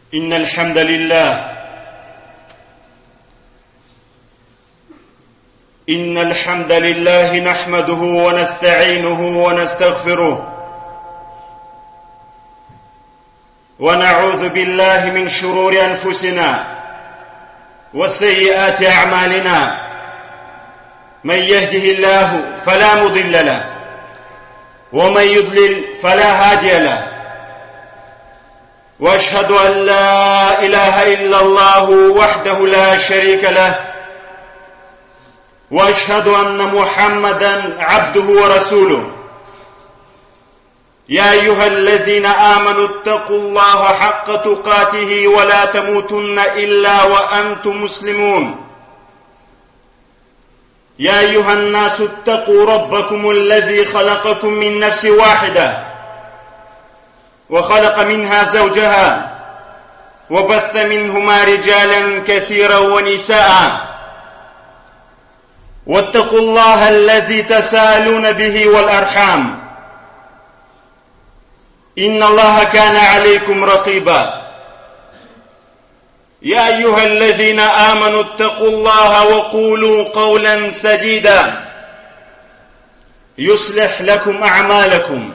إن الحمد لله نحمده ونستعينه ونستغفره ونعوذ بالله من شرور أنفسنا وسيئات أعمالنا من يهده الله فلا مضل له ومن يضلل فلا هادي له وأشهد أن لا إله إلا الله وحده لا شريك له وأشهد أن محمدا عبده ورسوله يا أيها الذين آمنوا اتقوا الله حق تقاته ولا تموتن إلا وأنتم مسلمون يا أيها الناس اتقوا ربكم الذي خلقكم من نفس واحدة وخلق منها زوجها وبث منهما رجالا كثيرا ونساء واتقوا الله الذي تساءلون به والأرحام إن الله كان عليكم رقيبا يا أيها الذين آمنوا اتقوا الله وقولوا قولا سديدا يصلح لكم أعمالكم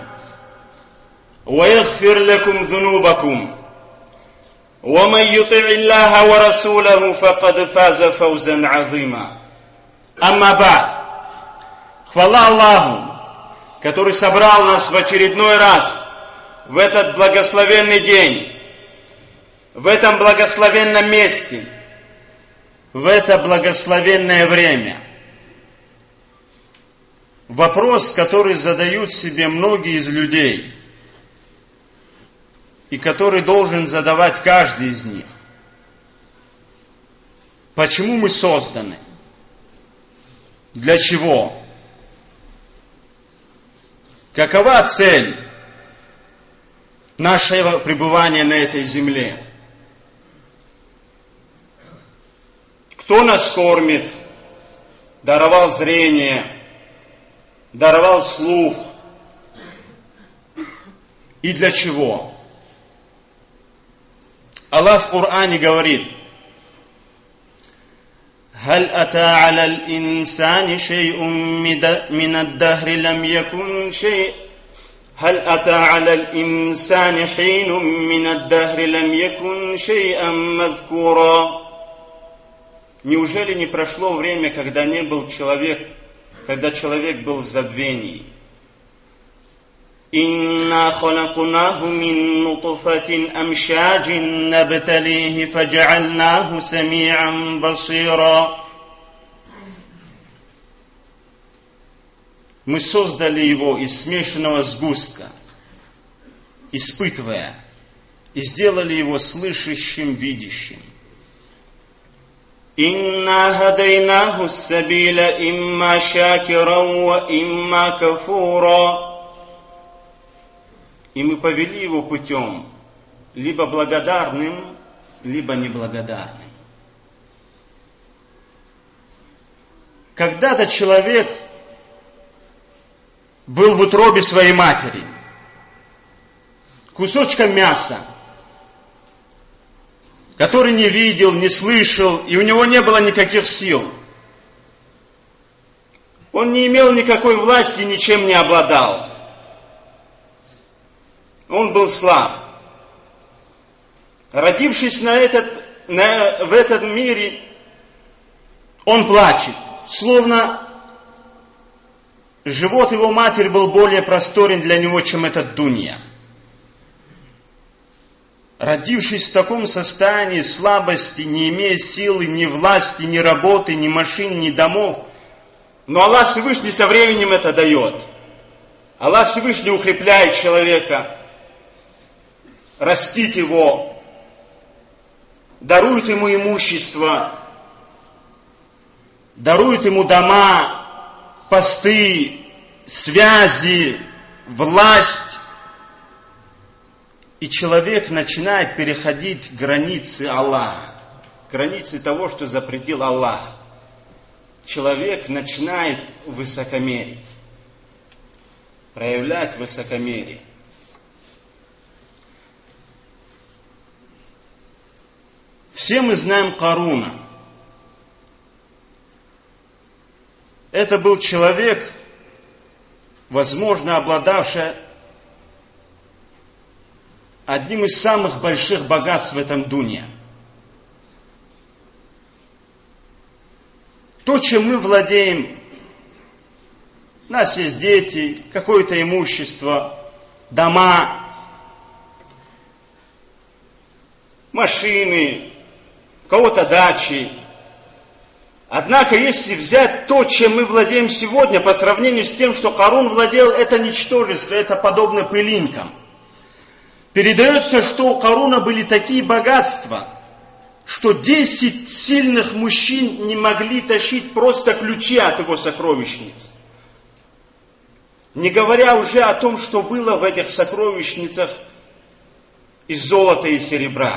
ويغفر لكم ذنوبكم ومن يطع الله ورسوله فقد فاز فوزا عظيما. Амма ба'д. Хвала Аллаху, который собрал нас в очередной раз в этот благословенный день, в этом благословенном месте, в это благословенное время. Вопрос, который задают себе многие из людей, и который должен задавать каждый из них. Почему мы созданы? Для чего? Какова цель нашего пребывания на этой земле? Кто нас кормит, даровал зрение, даровал слух? И для чего? Аллах в Коране говорит: هل أتى على الإنسان شيء من الدهر لم يكن شيء هل أتى على الإنسان حين من الدهر لم يكن شيئا مذكورا. Неужели не прошло время, когда не был человек, когда человек был в забвении? إنا خلقناه من نطفة أمشاج نبتليه فجعلناه سميعا بصيرا. Мы создали его из смешанного сгустка, испытывая, и сделали его слышащим, видящим. إنا هديناه السبيل إما شاكرا وإما كفورا. И мы повели его путем, либо благодарным, либо неблагодарным. Когда-то человек был в утробе своей матери, кусочком мяса, который не видел, не слышал, и у него не было никаких сил. Он не имел никакой власти, ничем не обладал. Он был слаб. Родившись в этом мире, он плачет, словно живот его матери был более просторен для него, чем этот дунья. Родившись в таком состоянии слабости, не имея силы, ни власти, ни работы, ни машин, ни домов, но Аллах Всевышний со временем это дает. Аллах Всевышний укрепляет человека, растит его, дарует ему имущество, дарует ему дома, посты, связи, власть. И человек начинает переходить границы Аллаха, границы того, что запретил Аллах. Человек начинает высокомерить, проявлять высокомерие. Все мы знаем Каруна. Это был человек, возможно, обладавший одним из самых больших богатств в этом дуне. То, чем мы владеем, у нас есть дети, какое-то имущество, дома, машины, у кого-то дачи. Однако, если взять то, чем мы владеем сегодня, по сравнению с тем, что Карун владел, это ничтожество, это подобно пылинкам. Передается, что у Каруна были такие богатства, что 10 сильных мужчин не могли тащить просто ключи от его сокровищниц. Не говоря уже о том, что было в этих сокровищницах из золота и серебра.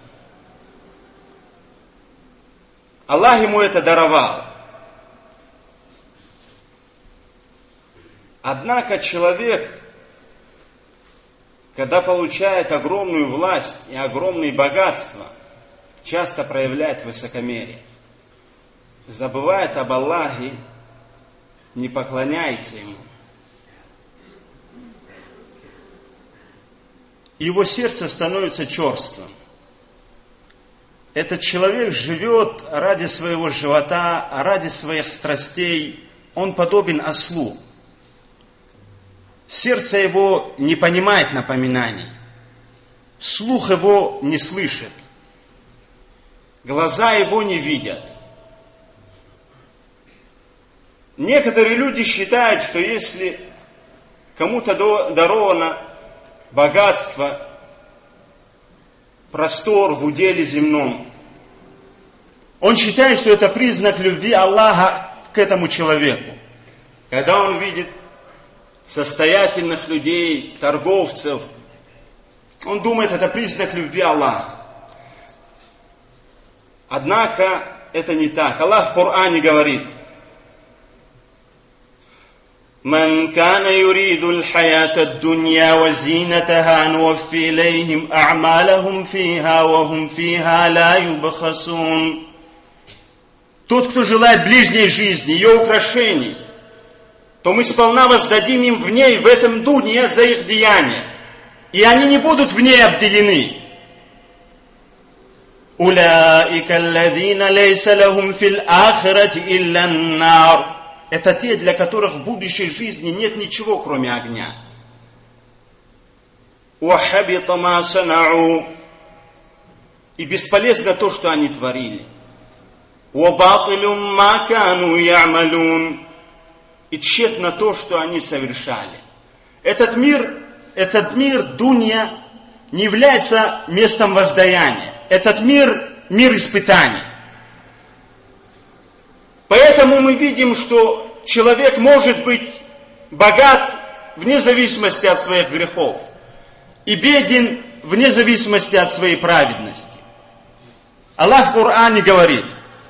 Аллах ему это даровал. Однако человек, когда получает огромную власть и огромные богатства, часто проявляет высокомерие. Забывает об Аллахе, не поклоняется Ему. Его сердце становится черствым. Этот человек живет ради своего живота, ради своих страстей. Он подобен ослу. Сердце его не понимает напоминаний. Слух его не слышит. Глаза его не видят. Некоторые люди считают, что если кому-то даровано богатство, простор в уделе земном, он считает, что это признак любви Аллаха к этому человеку. Когда он видит состоятельных людей, торговцев, он думает, это признак любви Аллаха. Однако это не так. Аллах в Коране говорит: «Ман кана юриду аль-хаята ад-дунья ва зинатаха нувфи илейхим а'малахум фиха ва хум фиха ла юбхасун». Тот, кто желает ближней жизни, ее украшений, то мы сполна воздадим им в ней, в этом дуне, за их деяния. И они не будут в ней обделены. «Уляика аллазина лейса лахум фил ахирати илля ан-нар». Это те, для которых в будущей жизни нет ничего, кроме огня. «Вахабита ма санау». И бесполезно то, что они творили. «Вабатилу ма кану я'малун». И тщетно то, что они совершали. Этот мир, дунья, не является местом воздаяния. Этот мир испытаний. Поэтому мы видим, что человек может быть богат вне зависимости от своих грехов и беден вне зависимости от своей праведности. Аллах в Коране говорит: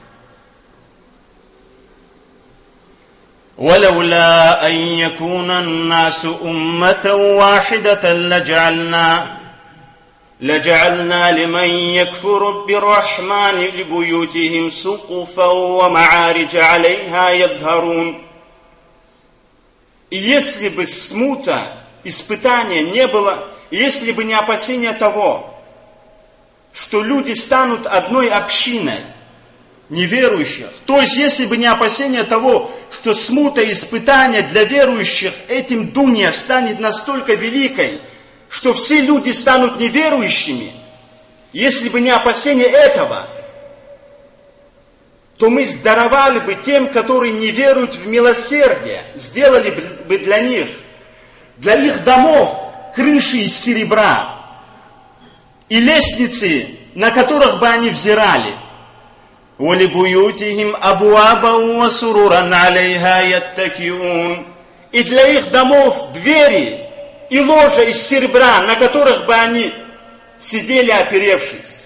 «Валаула ан якуна ан-насу умматан вахидатан لجعلنا لمن يكفر بالرحمن لبيوتهم سقفا ومعارج عليها يظهرون». И если бы смута, испытания не было, если бы не опасение того, что люди станут одной общиной неверующих, то есть если бы не опасение того, что смута, испытания для верующих этим дунья станет настолько великой, что все люди станут неверующими, если бы не опасение этого, то мы даровали бы тем, которые не веруют в милосердие, сделали бы для них, для их домов, крыши из серебра и лестницы, на которых бы они взирали. وَلِبُيُوتِهِمْ أَبْوَابًا وَسُرُرًا عَلَيْهَا يَتَّكِئُونَ. И для их домов двери и ложа из серебра, на которых бы они сидели, оперевшись.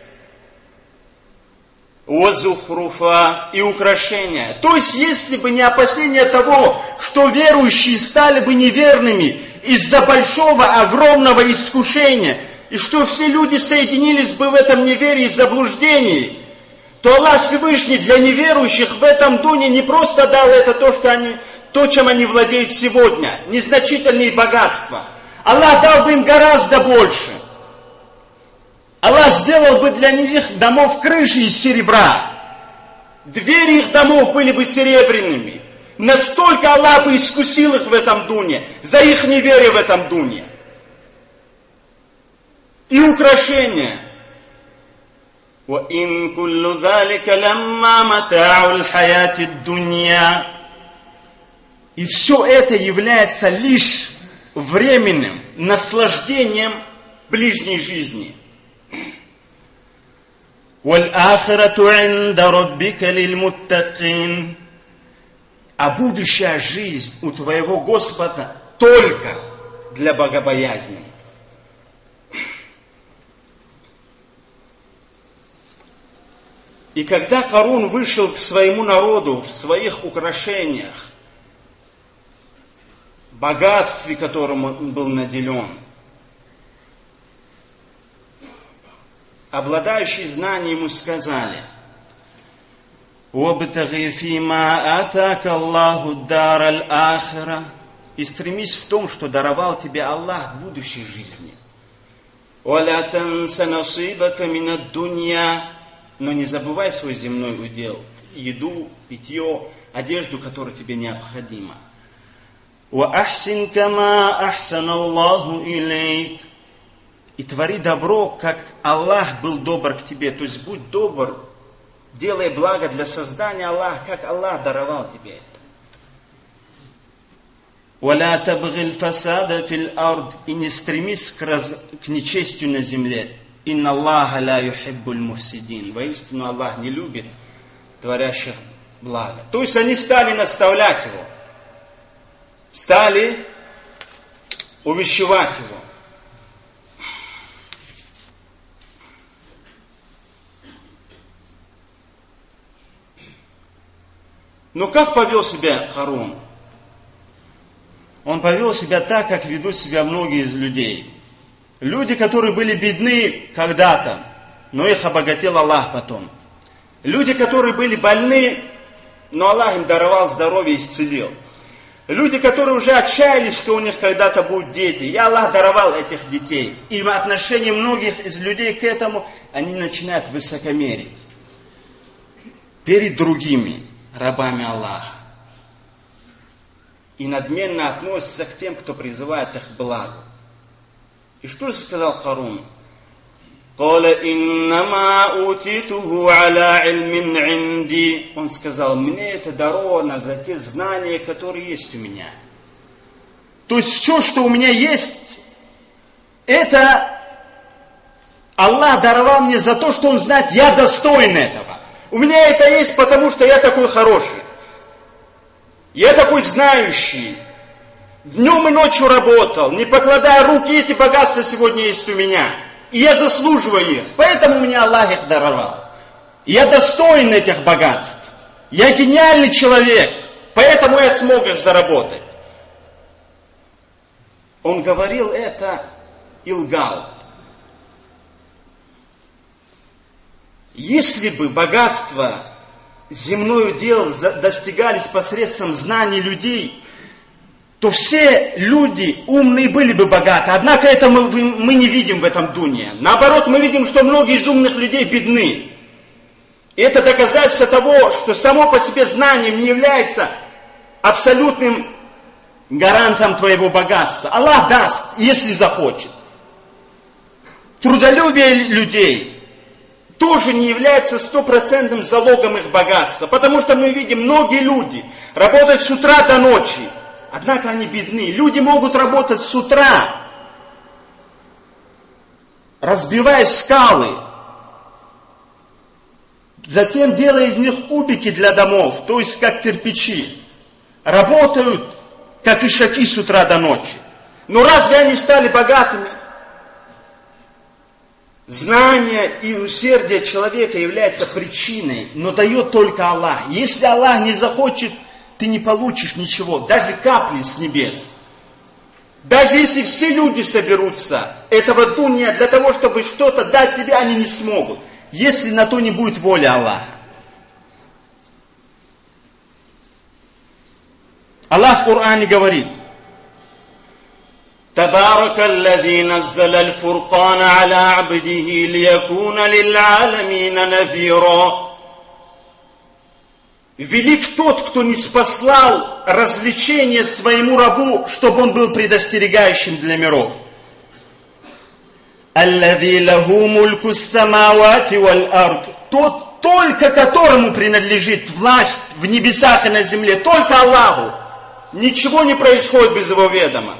«Вазухруфа» и украшения. То есть, если бы не опасение того, что верующие стали бы неверными из-за большого, огромного искушения, и что все люди соединились бы в этом неверии и заблуждении, то Аллах Всевышний для неверующих в этом дуне не просто дал это то, чем они владеют сегодня, незначительные богатства. Аллах дал бы им гораздо больше. Аллах сделал бы для них домов крыши из серебра. Двери их домов были бы серебряными. Настолько Аллах бы искусил их в этом дуне, за их неверие в этом дуне. И украшения. وَإِن كُلُّ ذَلِكَ لَمَّا مَتَاعُ الْحَيَاةِ الدُّنْيَا. И все это является лишь временным наслаждением ближней жизни. وَالْآخِرَةُ عِنْدَ رَبِّكَ لِلْمُتَّقِينَ. А будущая жизнь у твоего Господа только для богобоязных. И когда Карун вышел к своему народу в своих украшениях, богатстве, которым он был наделен, обладающие знанием ему сказали: «Вабтагhi фима атака Аллаху дар аль-ахира». И стремись в том, что даровал тебе Аллах будущей жизни. «Валя танса насибака минад дунья». Но не забывай свой земной удел, еду, питье, одежду, которая тебе необходима. «Ва-ахсин кама ахсан Аллаху илейк». И твори добро, как Аллах был добр к тебе. То есть будь добр, делай благо для создания Аллаха, как Аллах даровал тебе это. «Ва-ля табгhi аль-фасада фил ард». И не стремись к нечестию на земле. «Инна Аллаха ла юхиббуль муфсидин». Воистину Аллах не любит творящих благо. То есть они стали наставлять его, стали увещевать его. Но как повел себя Карун? Он повел себя так, как ведут себя многие из людей. Люди, которые были бедны когда-то, но их обогатил Аллах потом. Люди, которые были больны, но Аллах им даровал здоровье и исцелил. Люди, которые уже отчаялись, что у них когда-то будут дети, и Аллах даровал этих детей. И в отношении многих из людей к этому они начинают высокомерить перед другими рабами Аллаха. И надменно относятся к тем, кто призывает их к благу. И что же сказал Карун? «Каля иннама утитуху аля ильмин инди». Он сказал: мне это даровано за те знания, которые есть у меня. То есть все, что у меня есть, это Аллах даровал мне за то, что Он знает, я достоин этого. У меня это есть, потому что я такой хороший. Я такой знающий. Днем и ночью работал, не покладая руки, эти богатства сегодня есть у меня. И я заслуживаю их, поэтому мне Аллах их даровал. Я достоин этих богатств. Я гениальный человек, поэтому я смог их заработать. Он говорил это и лгал. Если бы богатство, земное дело достигались посредством знаний людей, то все люди умные были бы богаты. Однако это мы не видим в этом дуне. Наоборот, мы видим, что многие из умных людей бедны. И это доказательство того, что само по себе знание не является абсолютным гарантом твоего богатства. Аллах даст, если захочет. Трудолюбие людей тоже не является стопроцентным залогом их богатства. Потому что мы видим, многие люди работают с утра до ночи. Однако они бедны. Люди могут работать с утра, разбивая скалы, затем делая из них кубики для домов, то есть как кирпичи. Работают, как ишаки с утра до ночи. Но разве они стали богатыми? Знание и усердие человека является причиной, но дает только Аллах. Если Аллах не захочет, ты не получишь ничего, даже капли с небес. Даже если все люди соберутся, этого дунья для того, чтобы что-то дать тебе, они не смогут. Если на то не будет воля Аллаха. Аллах в Коране говорит: تبارك الذي نزل الفرقان على عبده ليكون للعالمين نذيرا. Велик тот, кто не спаслал развлечение своему рабу, чтобы он был предостерегающим для миров. الذي له ملك السماوات والأرض. Тот, только которому принадлежит власть в небесах и на земле, только Аллаху. Ничего не происходит без его ведома.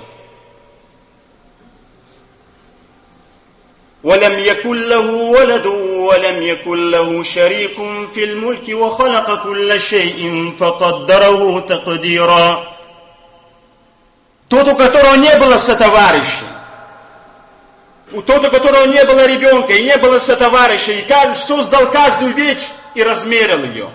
ولم يكن له ولد ولم يكن له شريك في الملك وخلق كل شيء فقدره تقديرا. Тот, у которого не было сотоварища, тот, у которого не было ребенка и не было сотоварища, и создал каждую вещь и размерил ее.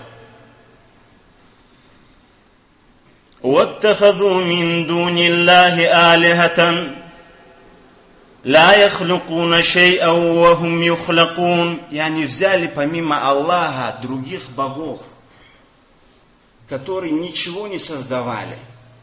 واتخذوا من دون الله آلهة لا يخلقون شيئا وهم يخلقون. И они взяли помимо Аллаха других богов, которые ничего не создавали,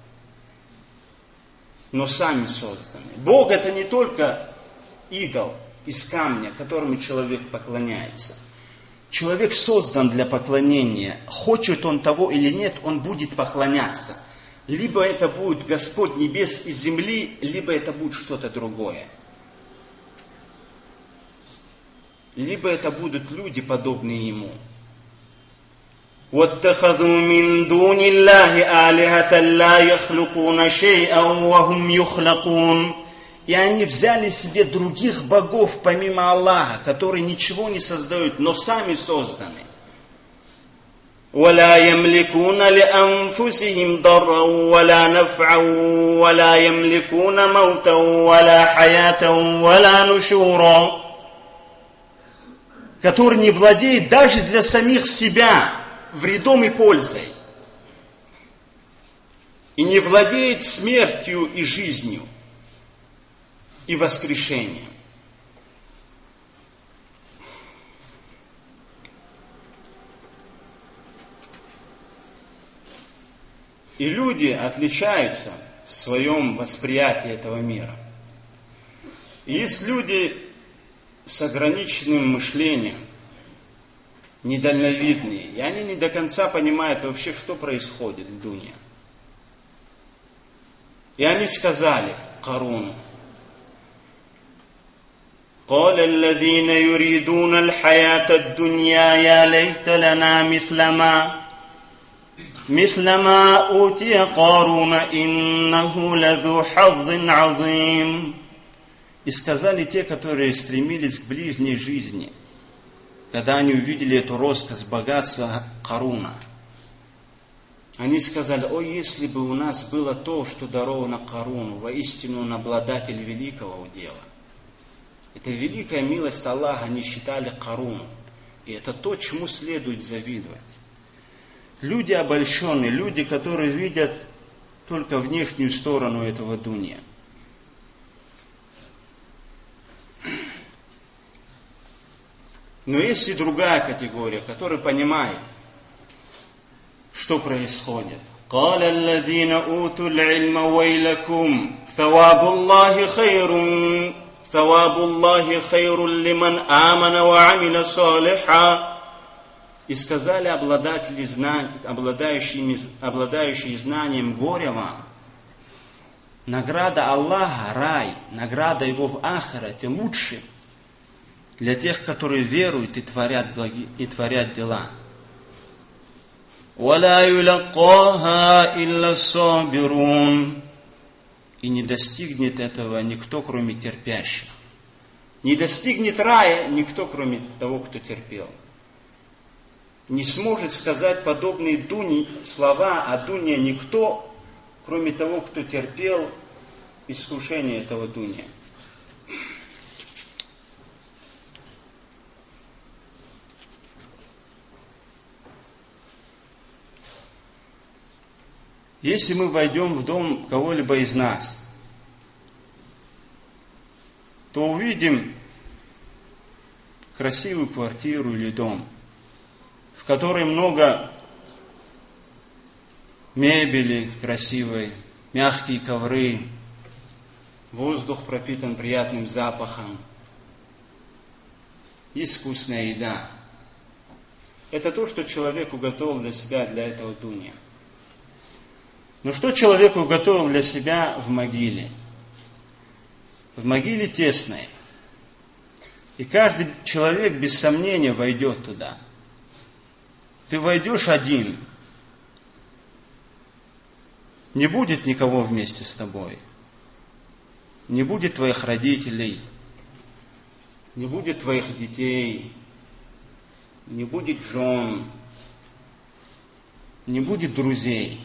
но сами созданы. Бог — это не только идол из камня, которому человек поклоняется. Человек создан для поклонения. Хочет он того или нет, он будет поклоняться. Либо это будет Господь небес и земли, либо это будет что-то другое. Либо это будут люди, подобные ему. وَاتَّخَذُوا مِن دُونِ اللَّهِ آلِهَةً لَا يَخْلُقُونَ شَيْئًا وَهُمْ يُخْلَقُونَ. И они взяли себе других богов помимо Аллаха, которые ничего не создают, но сами созданы. وَلَا يَمْلِكُونَ لِأَنفُسِهِمْ ضَرًّا وَلَا نَفْعًا وَلَا يَمْلِكُونَ مَوْتًا وَلَا حَيَاةً وَلَا نُشُورًا. Который не владеет даже для самих себя вредом и пользой. И не владеет смертью и жизнью, и воскрешением. И люди отличаются в своем восприятии этого мира. И есть люди с ограниченным мышлением, недальновидные, и они не до конца понимают вообще, что происходит в дуне. И они сказали Каруну: قال الذين يريدون الحياة الدنيا يا ليت لنا مثل ما أوتي قارون إنه لذو حظ عظيم. И сказали те, которые стремились к ближней жизни, когда они увидели эту роскошь, богатство Каруна. Они сказали: о, если бы у нас было то, что даровано Каруну, воистину он обладатель великого удела. Это великая милость Аллаха, они считали Каруну. И это то, чему следует завидовать. Люди обольщенные, люди, которые видят только внешнюю сторону этого дунья. Но есть и другая категория, которая понимает, что происходит. قال الذين أوتوا العلم ويلكم ثواب الله خير لمن آمن وعمل صالحا. И сказали обладающие знанием горе вам. Награда Аллаха, рай, награда Его в ахирате лучше для тех, которые веруют и творят дела. وَلَا يُلَقَّاهَا إِلَّا الصَّابِرُونَ. И не достигнет этого никто, кроме терпящих. Не достигнет рая никто, кроме того, кто терпел. Не сможет сказать подобные слова о дуне никто, кроме того, кто терпел искушение этого дуня. Если мы войдем в дом кого-либо из нас, то увидим красивую квартиру или дом, в которой много мебели красивой, мягкие ковры, воздух пропитан приятным запахом, есть вкусная еда. Это то, что человек уготовил для себя, для этого дунья. Но что человек уготовил для себя в могиле? В могиле тесной. И каждый человек без сомнения войдет туда. Ты войдешь один. Не будет никого вместе с тобой. Не будет твоих родителей. Не будет твоих детей. Не будет жен. Не будет друзей.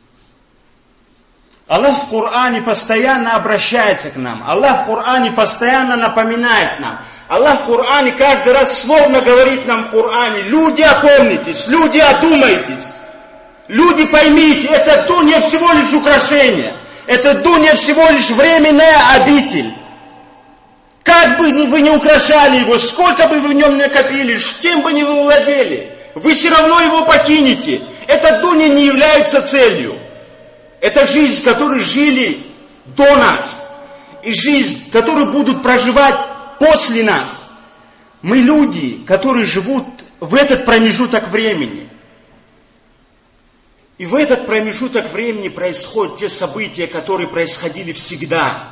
Аллах в Коране постоянно обращается к нам. Аллах в Коране постоянно напоминает нам. Аллах в Коране каждый раз словно говорит нам в Коране: люди, опомнитесь, люди, одумайтесь, люди, поймите, это дунья всего лишь украшение, это дунья всего лишь временная обитель. Как бы вы ни украшали его, сколько бы вы в нем накопили, чем бы ни вы владели, вы все равно его покинете. Эта дунья не является целью. Это жизнь, которую жили до нас, и жизнь, которую будут проживать после нас. Мы люди, которые живут в этот промежуток времени. И в этот промежуток времени происходят те события, которые происходили всегда.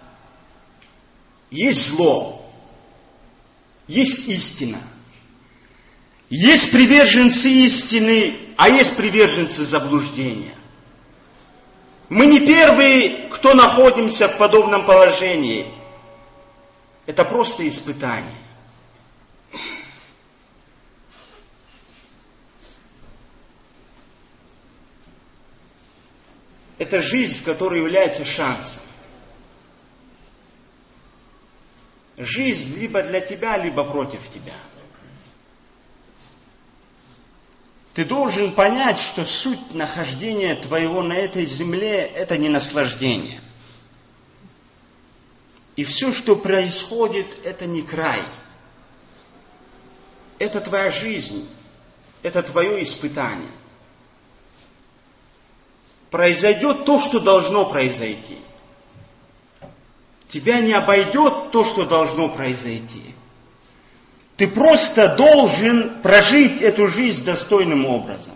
Есть зло, есть истина. Есть приверженцы истины, а есть приверженцы заблуждения. Мы не первые, кто находимся в подобном положении. Это просто испытание. Это жизнь, которая является шансом. Жизнь либо для тебя, либо против тебя. Ты должен понять, что суть нахождения твоего на этой земле – это не наслаждение. И все, что происходит, это не край. Это твоя жизнь, это твое испытание. Произойдет то, что должно произойти. Тебя не обойдет то, что должно произойти. Ты просто должен прожить эту жизнь достойным образом.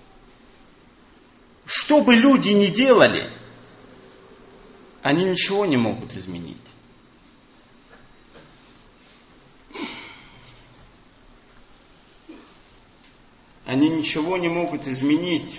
Что бы люди ни делали, они ничего не могут изменить. Они ничего не могут изменить,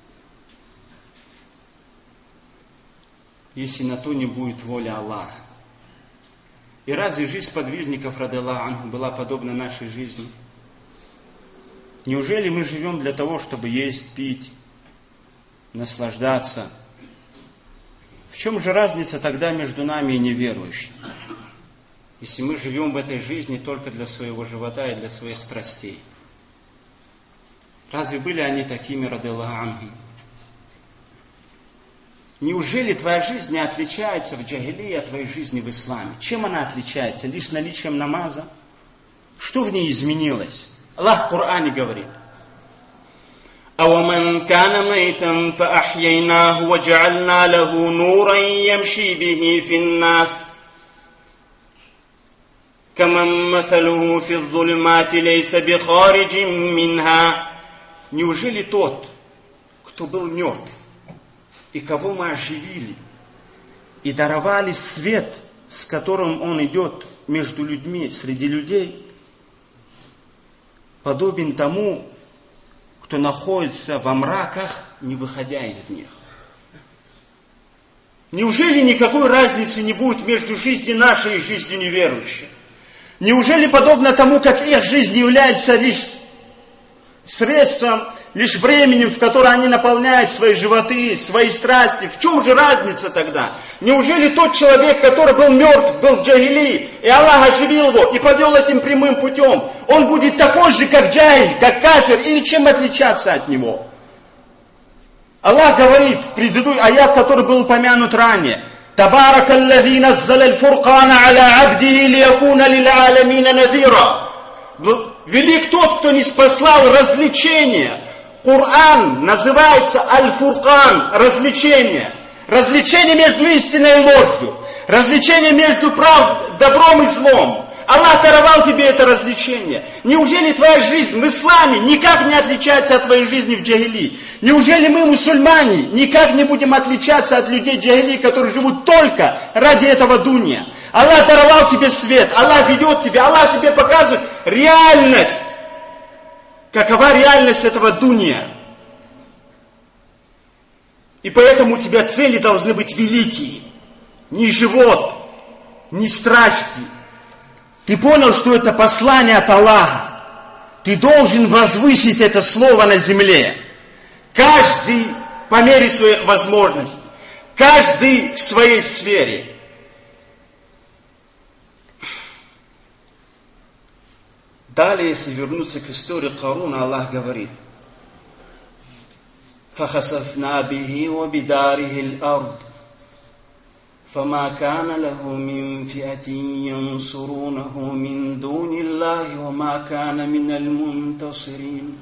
если на то не будет воля Аллаха. И разве жизнь подвижников, радиаллаху анху, была подобна нашей жизни? Неужели мы живем для того, чтобы есть, пить, наслаждаться? В чем же разница тогда между нами и неверующими? Если мы живем в этой жизни только для своего живота и для своих страстей. Разве были они такими, радиаллаху анху? Неужели твоя жизнь не отличается в джахилии от твоей жизни в исламе? Чем она отличается? Лишь наличием намаза? Что в ней изменилось? Аллах в Коране говорит: أَوَمَنْ كَانَ مَيْتًا فَأَحْيَيْنَاهُ وَجَعَلْنَا لَهُ نُورًا يَمْشِي بِهِ فِي النَّاسِ كَمَنْ مَثَلُهُ فِي الظُّلُمَاتِ لَيْسَ بِخَارِجٍ مِنْهَا. Неужели тот, кто был мертв, и кого мы оживили, и даровали свет, с которым он идет между людьми, среди людей, подобен тому, кто находится во мраках, не выходя из них? Неужели никакой разницы не будет между жизнью нашей и жизнью неверующих? Неужели подобно тому, как их жизнь является лишь средством, лишь временем, в которое они наполняют свои животы, свои страсти? В чем же разница тогда? Неужели тот человек, который был мертв, был в джахилии, и Аллах оживил его и повел этим прямым путем, он будет такой же, как джахиль, как кафир, или чем отличаться от него? Аллах говорит, аят, который был упомянут ранее: تبارك الذي نزل الفرقان على عبده ليكون للعالمين نذيرا. Велик тот, кто ниспослал развлечение. Коран называется Аль-Фуркан, развлечение. Развлечение между истиной и ложью. Развлечение между добром и злом. Аллах даровал тебе это развлечение. Неужели твоя жизнь в исламе никак не отличается от твоей жизни в джахили? Неужели мы, мусульмане, никак не будем отличаться от людей джахили, которые живут только ради этого дунья? Аллах даровал тебе свет, Аллах ведет тебя, Аллах тебе показывает реальность. Какова реальность этого дунья? И поэтому у тебя цели должны быть великие. Не живот, не страсти. Ты понял, что это послание от Аллаха. Ты должен возвысить это слово на земле. Каждый по мере своих возможностей. Каждый в своей сфере. Далее, если вернуться к истории Каруна, Аллах говорит: فَخَسَفْنَا بِهِ وَبِدَارِهِ الْأَرْضِ فما كان له من فئة ينصرونه من دون الله وما كان من المنتصرين.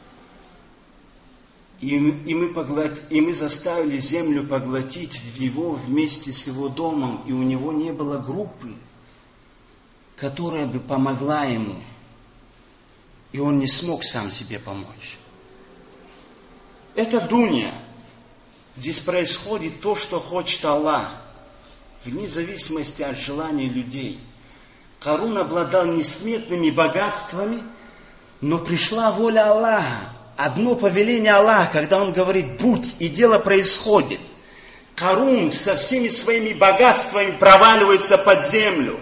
И мы заставили землю поглотить его вместе с его домом, и у него не было группы, которая бы помогла ему, и он не смог сам себе помочь. Это дунья. Здесь происходит то, что хочет Аллах, вне зависимости от желаний людей. Карун обладал несметными богатствами, но пришла воля Аллаха. Одно повеление Аллаха, когда Он говорит «будь», и дело происходит. Карун со всеми своими богатствами проваливается под землю.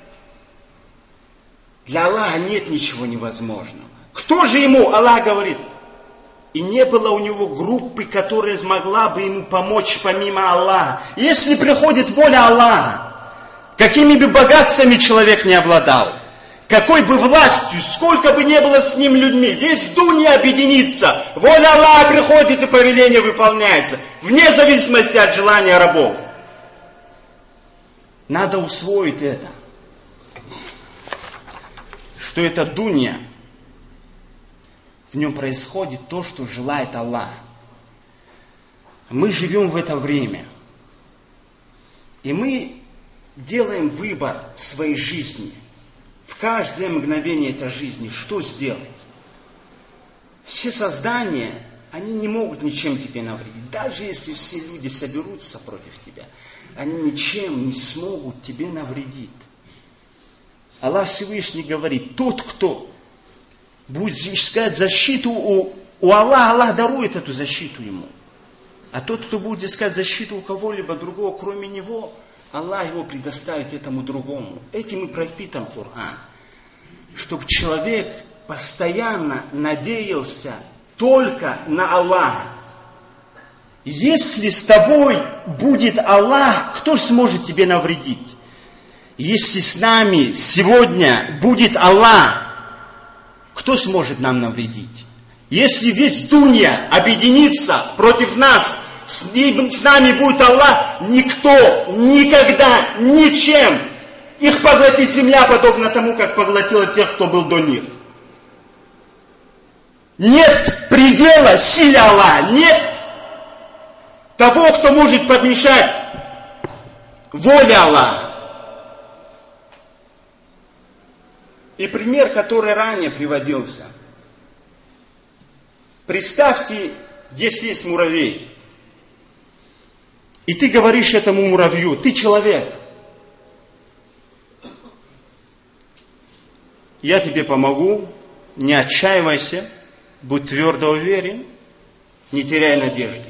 Для Аллаха нет ничего невозможного. Кто же ему? Аллах говорит. И не было у него группы, которая смогла бы ему помочь помимо Аллаха. Если приходит воля Аллаха, какими бы богатствами человек не обладал, какой бы властью, сколько бы не было с ним людьми, весь дунья объединится, воля Аллаха приходит и повеление выполняется, вне зависимости от желания рабов. Надо усвоить это, что это дунья, в нем происходит то, что желает Аллах. Мы живем в это время. И мы делаем выбор в своей жизни. В каждое мгновение этой жизни. Что сделать? Все создания, они не могут ничем тебе навредить. Даже если все люди соберутся против тебя, они ничем не смогут тебе навредить. Аллах Всевышний говорит, тот, кто будет искать защиту у Аллаха, Аллах дарует эту защиту ему. А тот, кто будет искать защиту у кого-либо другого, кроме него, Аллах его предоставит этому другому. Этим и пропитан Коран. Чтобы человек постоянно надеялся только на Аллаха. Если с тобой будет Аллах, кто же сможет тебе навредить? Если с нами сегодня будет Аллах, кто сможет нам навредить? Если весь дунья объединится против нас, с нами будет Аллах, никто, никогда, ничем. Их поглотит земля, подобно тому, как поглотила тех, кто был до них. Нет предела силе Аллаха, нет того, кто может помешать воле Аллаха. И пример, который ранее приводился. Представьте, здесь есть муравей. И ты говоришь этому муравью, ты человек. Я тебе помогу, не отчаивайся, будь твердо уверен, не теряй надежды.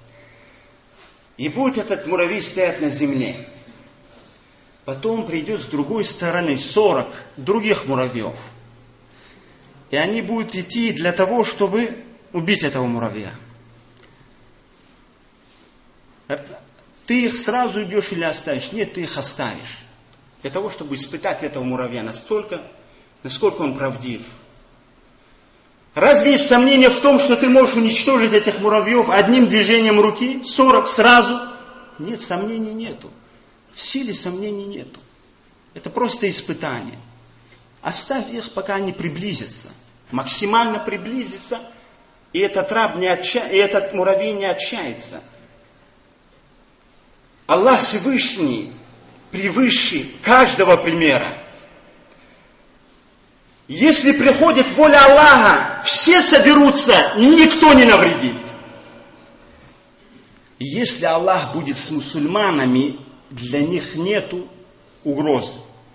И будет этот муравей стоять на земле. Потом придет с другой стороны 40 других муравьев. И они будут идти для того, чтобы убить этого муравья. Ты их сразу идешь или оставишь? Нет, ты их оставишь. Для того, чтобы испытать этого муравья настолько, насколько он правдив. Разве есть сомнение в том, что ты можешь уничтожить этих муравьев одним движением руки? 40 сразу? Нет, сомнений нету. В силе сомнений нету. Это просто испытание. Оставь их, пока они приблизятся. Максимально приблизятся, и этот муравей не отчается. Аллах Всевышний превыше каждого примера. Если приходит воля Аллаха, все соберутся, никто не навредит. Если Аллах будет с мусульманами, для них нету угрозы.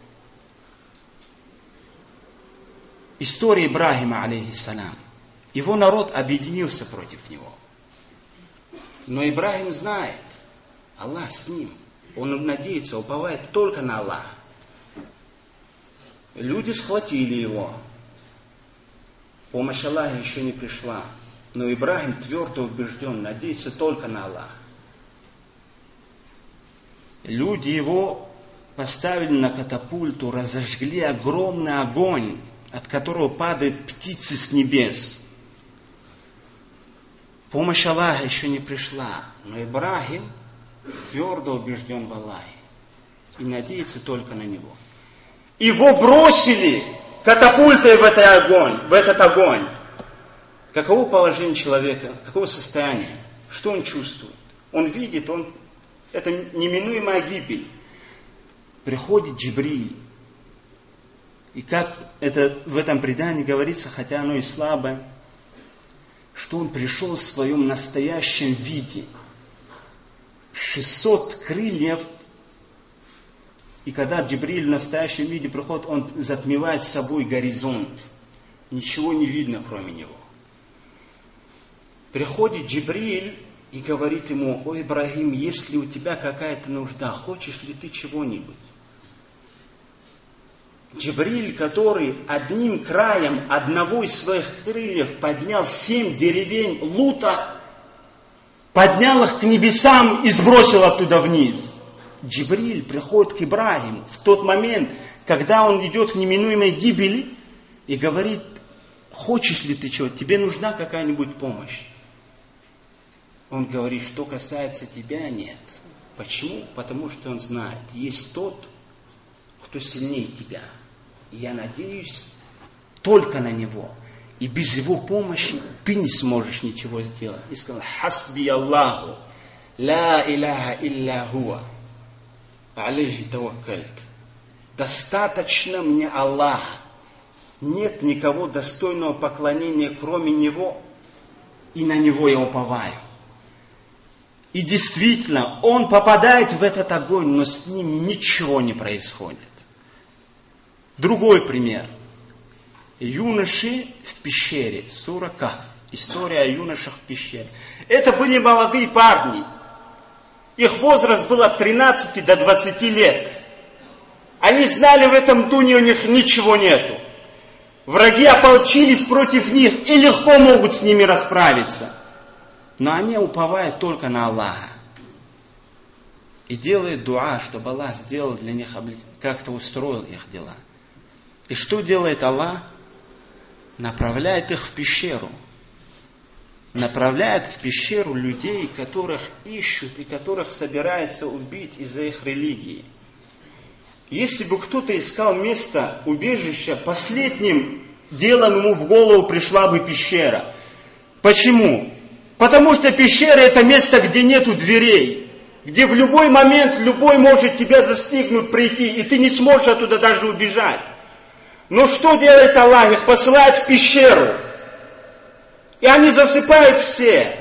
История Ибрахима, алейхиссалям. Его народ объединился против него. Но Ибрахим знает, Аллах с ним. Он надеется, уповает только на Аллаха. Люди схватили его. Помощь Аллаха еще не пришла. Но Ибрахим твердо убежден, надеется только на Аллаха. Люди его поставили на катапульту, разожгли огромный огонь, от которого падают птицы с небес. Помощь Аллаха еще не пришла. Но Ибрахим твердо убежден в Аллахе. И надеется только на него. Его бросили катапультой в этот огонь. Каково положение человека? Каково состояние? Что он чувствует? Он видит, это неминуемая гибель. Приходит Джибриль. И как это в этом предании говорится, хотя оно и слабое, что он пришел в своем настоящем виде. 600 крыльев. И когда Джибриль в настоящем виде приходит, он затмевает собой горизонт. Ничего не видно, кроме него. Приходит Джибриль и говорит ему: «О, Ибрахим, есть ли у тебя какая-то нужда? Хочешь ли ты чего-нибудь?» Джибриль, который одним краем одного из своих крыльев поднял 7 деревень Лута, поднял их к небесам и сбросил оттуда вниз. Джибриль приходит к Ибрахиму в тот момент, когда он идет к неминуемой гибели, и говорит: «Хочешь ли ты чего? Тебе нужна какая-нибудь помощь?» Он говорит: «Что касается тебя, нет». Почему? Потому что он знает, есть тот, кто сильнее тебя. И я надеюсь только на него. И без его помощи ты не сможешь ничего сделать. И сказал: «Хасби Аллаху, ла иляха илля хуа, алейхи таваккальт». Достаточно мне Аллаха. Нет никого достойного поклонения, кроме Него. И на Него я уповаю. И действительно, он попадает в этот огонь, но с ним ничего не происходит. Другой пример. Юноши в пещере. Сура Кахф. История о юношах в пещере. Это были молодые парни. Их возраст был от 13 до 20 лет. Они знали, в этом дуне у них ничего нету. Враги ополчились против них и легко могут с ними расправиться. Но они уповают только на Аллаха. И делают дуа, чтобы Аллах сделал для них, как-то устроил их дела. И что делает Аллах? Направляет их в пещеру. Направляет в пещеру людей, которых ищут и которых собирается убить из-за их религии. Если бы кто-то искал место убежища, последним делом ему в голову пришла бы пещера. Почему? Потому что пещера — это место, где нету дверей, где в любой момент любой может тебя застигнуть, прийти, и ты не сможешь оттуда даже убежать. Но что делает Аллах? Их посылает в пещеру. И они засыпают все.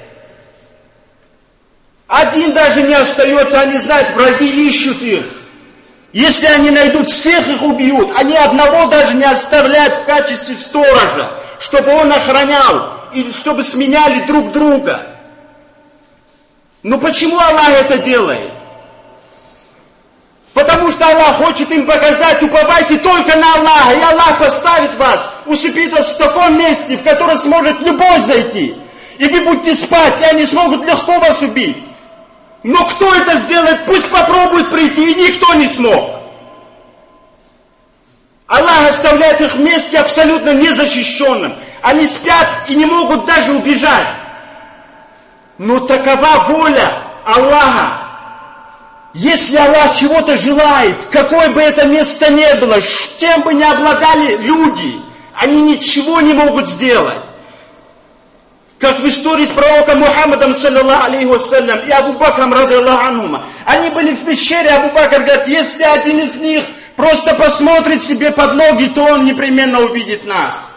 Один даже не остается, они знают, враги ищут их. Если они найдут, всех их убьют. Они одного даже не оставляют в качестве сторожа, чтобы он охранял, и чтобы сменяли друг друга. Но почему Аллах это делает? Потому что Аллах хочет им показать: уповайте только на Аллаха, и Аллах поставит вас, усыпит вас в таком месте, в которое сможет любой зайти. И вы будете спать, и они смогут легко вас убить. Но кто это сделает? Пусть попробует прийти, и никто не смог. Аллах оставляет их в месте абсолютно незащищенным. Они спят и не могут даже убежать. Но такова воля Аллаха. Если Аллах чего-то желает, какое бы это место ни было, кем бы ни обладали люди, они ничего не могут сделать. Как в истории с пророком Мухаммадом, саллаллаху алейхи вассалям, и Абу Бакром, радиаллаху анхума. Они были в пещере, Абу Бакр говорит, если один из них просто посмотрит себе под ноги, то он непременно увидит нас.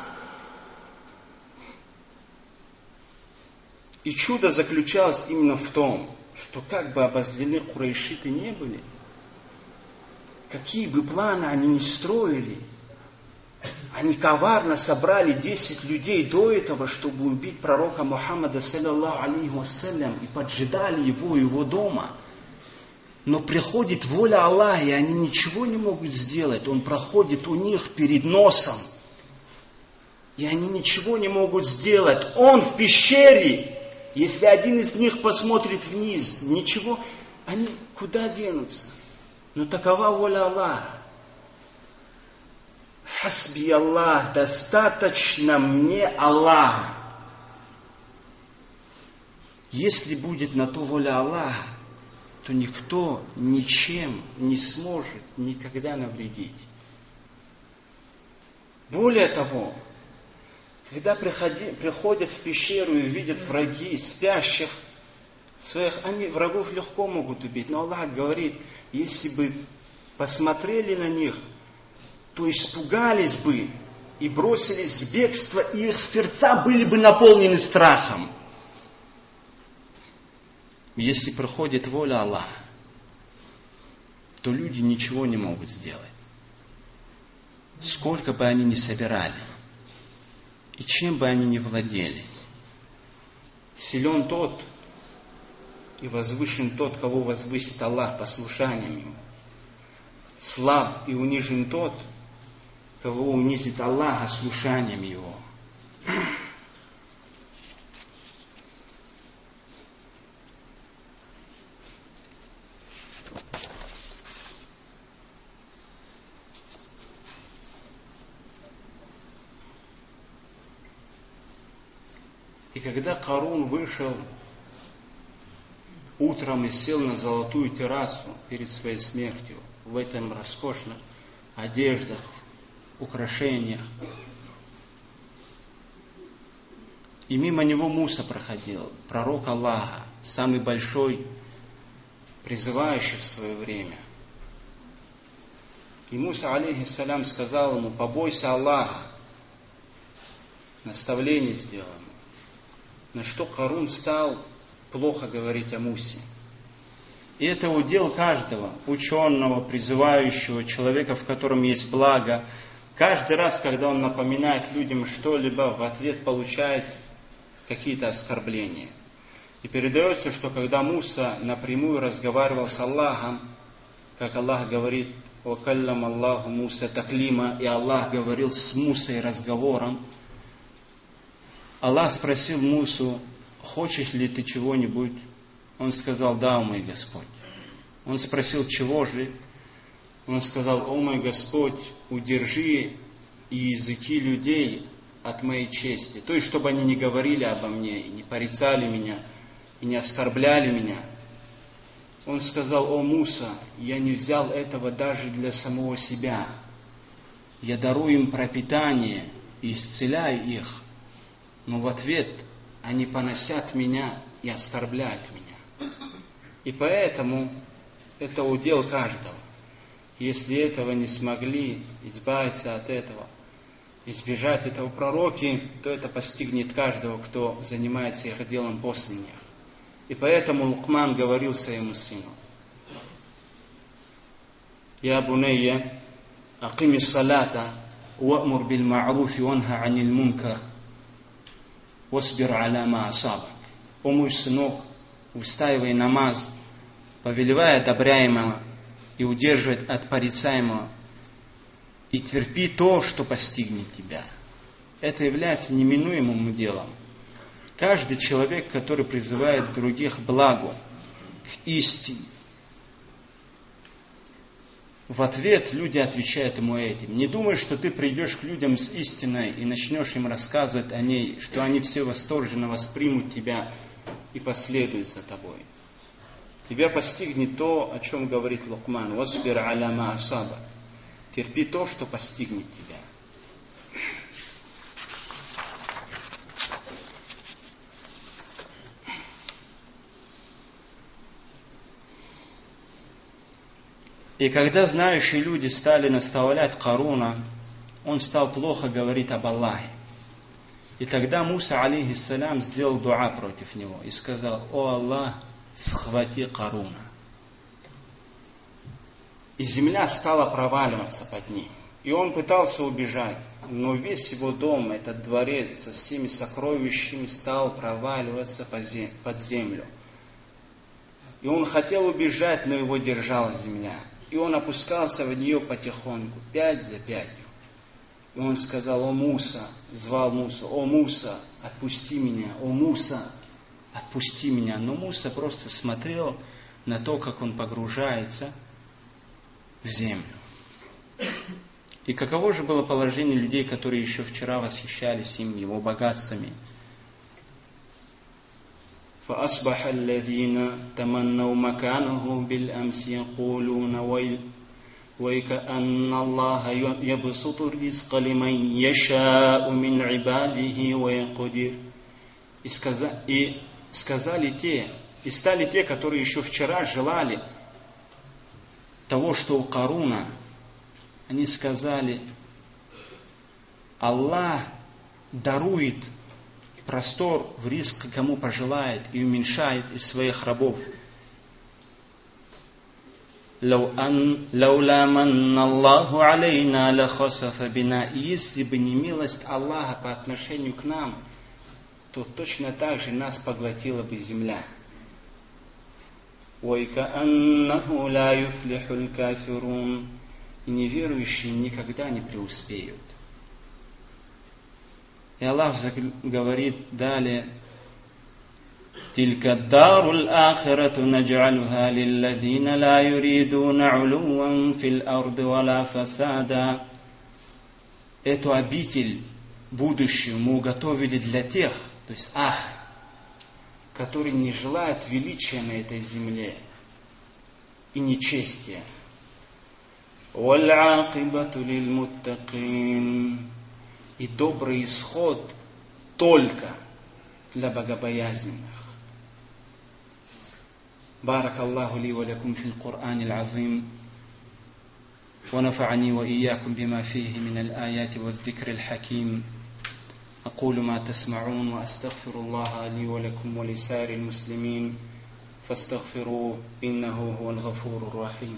И чудо заключалось именно в том, что как бы обозлены курайшиты не были, какие бы планы они ни строили, они коварно собрали 10 людей до этого, чтобы убить пророка Мухаммада, саллаллаху алейхи вассалям, и поджидали его дома. Но приходит воля Аллаха, и они ничего не могут сделать. Он проходит у них перед носом. И они ничего не могут сделать. Он в пещере. Если один из них посмотрит вниз, ничего, они куда денутся? Но такова воля Аллаха. Хасби Аллах, достаточно мне Аллах. Если будет на то воля Аллаха, то никто ничем не сможет никогда навредить. Более того, когда приходят в пещеру и видят враги спящих своих, они врагов легко могут убить. Но Аллах говорит, если бы посмотрели на них, то испугались бы и бросились в бегство, и их сердца были бы наполнены страхом. Если приходит воля Аллаха, то люди ничего не могут сделать. Сколько бы они ни собирали, и чем бы они ни владели. Силен тот и возвышен тот, кого возвысит Аллах послушанием ему. Слаб и унижен тот, кого унизит Аллах ослушанием его. И когда Карун вышел утром и сел на золотую террасу перед своей смертью, в этом роскошных одеждах, украшениях, и мимо него Муса проходил, пророк Аллаха, самый большой, призывающий в свое время. И Муса, алейхиссалям, сказал ему, побойся Аллаха, наставление сделал ему. На что Карун стал плохо говорить о Мусе. И это удел каждого ученого, призывающего, человека, в котором есть благо. Каждый раз, когда он напоминает людям что-либо, в ответ получает какие-то оскорбления. И передается, что когда Муса напрямую разговаривал с Аллахом, как Аллах говорит, «Вакаллам Аллаху Муса таклима», и Аллах говорил с Мусой разговором, Аллах спросил Мусу, хочешь ли ты чего-нибудь? Он сказал, да, о мой Господь. Он спросил, чего же? Он сказал, о мой Господь, удержи языки людей от моей чести. То есть, чтобы они не говорили обо мне, и не порицали меня, и не оскорбляли меня. Он сказал, о Муса, я не взял этого даже для самого себя. Я дарую им пропитание и исцеляю их. Но в ответ они поносят меня и оскорбляют меня. И поэтому это удел каждого. Если этого не смогли избавиться от этого, избежать этого пророки, то это постигнет каждого, кто занимается их делом после них. И поэтому Лукман говорил своему сыну, «Я бунайя, акими салата, уамур биль ма'руфи ванха аниль мункар, восбир аля ма асабак». О мой сынок, устаивай намаз, повелевай одобряемого и удерживай от порицаемого, и терпи то, что постигнет тебя. Это является неминуемым делом. Каждый человек, который призывает других к благу, к истине, в ответ люди отвечают ему этим. Не думай, что ты придешь к людям с истиной и начнешь им рассказывать о ней, что они все восторженно воспримут тебя и последуют за тобой. тебя постигнет то, о чем говорит Лукман. «Васбир аля ма асаба». Терпи то, что постигнет тебя. И когда знающие люди стали наставлять Каруна, он стал плохо говорить об Аллахе. И тогда Муса, алейхиссалям, сделал дуа против него и сказал: «О Аллах, схвати Каруна». И земля стала проваливаться под ним. И он пытался убежать, но весь его дом, этот дворец со всеми сокровищами, стал проваливаться под землю. И он хотел убежать, но его держала земля. И он опускался в нее потихоньку, 5 за 5. И он сказал: «О Муса», звал Муса: «О Муса, отпусти меня, о Муса, отпусти меня». Но Муса просто смотрел на то, как он погружается в землю. И каково же было положение людей, которые еще вчера восхищались им, его богатствами? فأصبح الذين تمنوا مكانه بالأمس يقولون ويكأن الله يبسط الرزق لمن يشاء من عباده ويقدر. И стали те, которые еще вчера желали того, что у Каруна, они сказали: Аллах дарует простор в риск, кому пожелает, и уменьшает из своих рабов. «Лаула манна Аллаху алейна ла хасафа бина». И если бы не милость Аллаха по отношению к нам, то точно так же нас поглотила бы земля. «Вайкааннаху ла юфлихуль кафирун». И неверующие никогда не преуспеют. И Аллах говорит далее: «Тилька дарул ахирату надж'алуха лилладзина ла юридуна улуван фил арди вала фасада». Эту обитель будущую мы уготовили для тех, то есть ахир, которые не желают величия на этой земле и нечестия. «Валь акибату лиль муттакин». И добрый исход только для богобоязненных. بارك الله لي ولكم في القرآن العظيم ونفعني وإياكم بما فيه من الآيات والذكر الحكيم. أقول ما تسمعون وأستغفر الله لي ولكم ولسائر المسلمين فاستغفروه إنه هو الغفور الرحيم.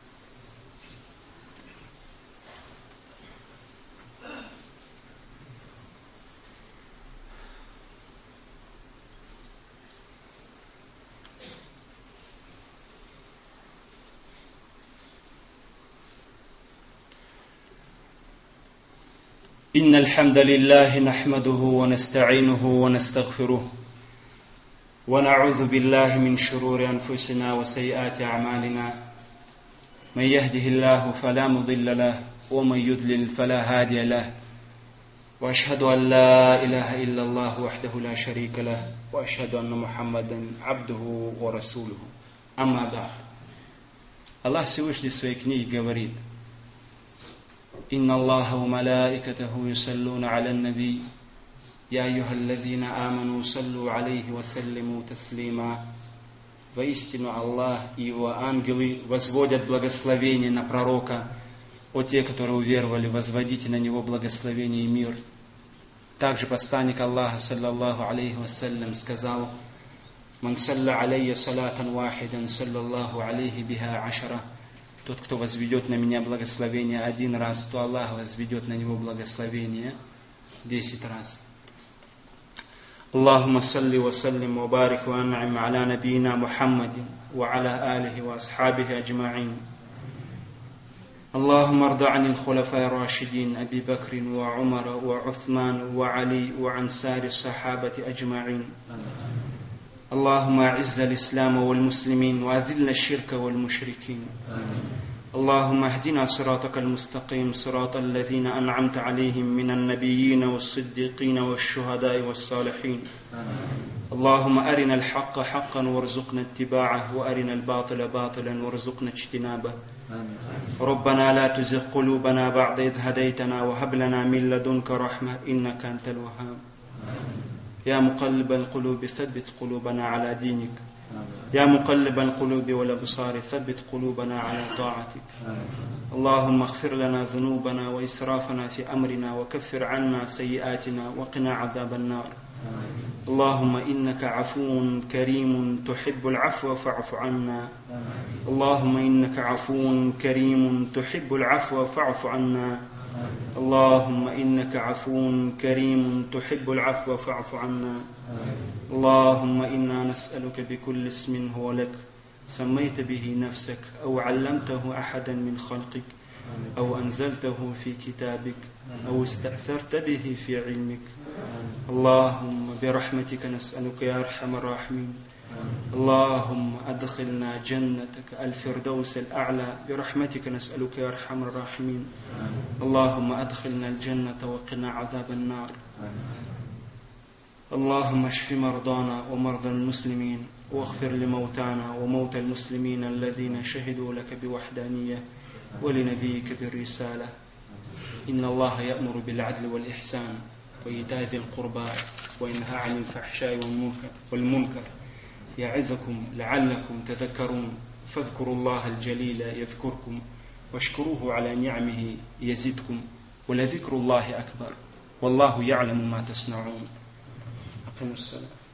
إن الحمد لله نحمده ونستعينه ونستغفره ونعوذ بالله من شرور أنفسنا وسيئات أعمالنا من يهده الله فلا مضل له ومن يضلل فلا هادي له وأشهد أن لا إله إلا الله وحده لا شريك له وأشهد أن محمدا عبده ورسوله. أما بعد. Аллах Всевышний в своей книге говорит: إن الله وملائكته يصلون على النبي يا أيها الذين آمنوا صلوا عليه وسلموا تسليما. Воистину Аллах и его ангелы возводят благословение на пророка. О те, которые уверовали, возводите на него благословение и мир. Также посланник Аллаха, саллаллаху алейхи вассалям, сказал: «Ман салля алейя салатан вахидан, саллаллаху алейхи биха ашара». Тот, кто возведет на меня благословение 1 раз, то Аллах возведет на него благословение 10 раз. Аллахумма салли ва саллим ва барик ва ан'им аля набийна Мухаммадин ва аля алихи ва асхабихи аджма'ин. Аллахумма арда анил хулафа'i рашидин Аби Бакрин ва Умара ва Уthman ва Али ва ан сари сахабати аджма'ин. اللهم أعز الإسلام والمسلمين وأذل الشرك والمشركين. اللهم اهدنا صراطك المستقيم صراط الذين أنعمت عليهم من النبيين والصديقين والشهداء والصالحين. اللهم أرنا الحق حقا وارزقنا اتباعه وأرنا الباطل باطلا وارزقنا اجتنابه. ربنا لا تزغ قلوبنا بعد إذ هديتنا وهب لنا من لدنك رحمة إنك أنت الوهاب. يا مقلب القلوب ثبت قلوبنا على دينك. يا مقلب القلوب والأبصار ثبت قلوبنا على طاعتك. اللهم اغفر لنا ذنوبنا وإسرافنا في أمرنا وكفر عنا سيئاتنا وقنا عذاب النار. اللهم إنك عفو كريم تحب العفو فاعف عنا. اللهم إنك عفو كريم تحب العفو فاعف عنا. اللهم إنك عفو كريم تحب العفو فاعف عنا. اللهم إنا نسألك بكل اسم هو لك سميت به نفسك أو علمته أحدا من خلقك أو أنزلته في كتابك أو استأثرت به في علمك. اللهم برحمتك نسألك يا أرحم الراحمين. اللهم أدخلنا جنتك الفردوس الأعلى برحمتك نسألك يا أرحم الراحمين. اللهم أدخلنا الجنة وقنا عذاب النار. اللهم اشف مرضانا ومرضى المسلمين واغفر لموتانا وموتى المسلمين الذين شهدوا لك بوحدانية ولنبيك بالرسالة. إن الله يأمر بالعدل والإحسان وإيتاء ذي القربى وينهى عن الفحشاء والمنكر يعظكم لعلكم تذكرون. فاذكروا الله الجليل يذكركم واشكروه على نعمه يزدكم ولذكر الله أكبر والله يعلم ما تصنعون. أقيموا الصلاة.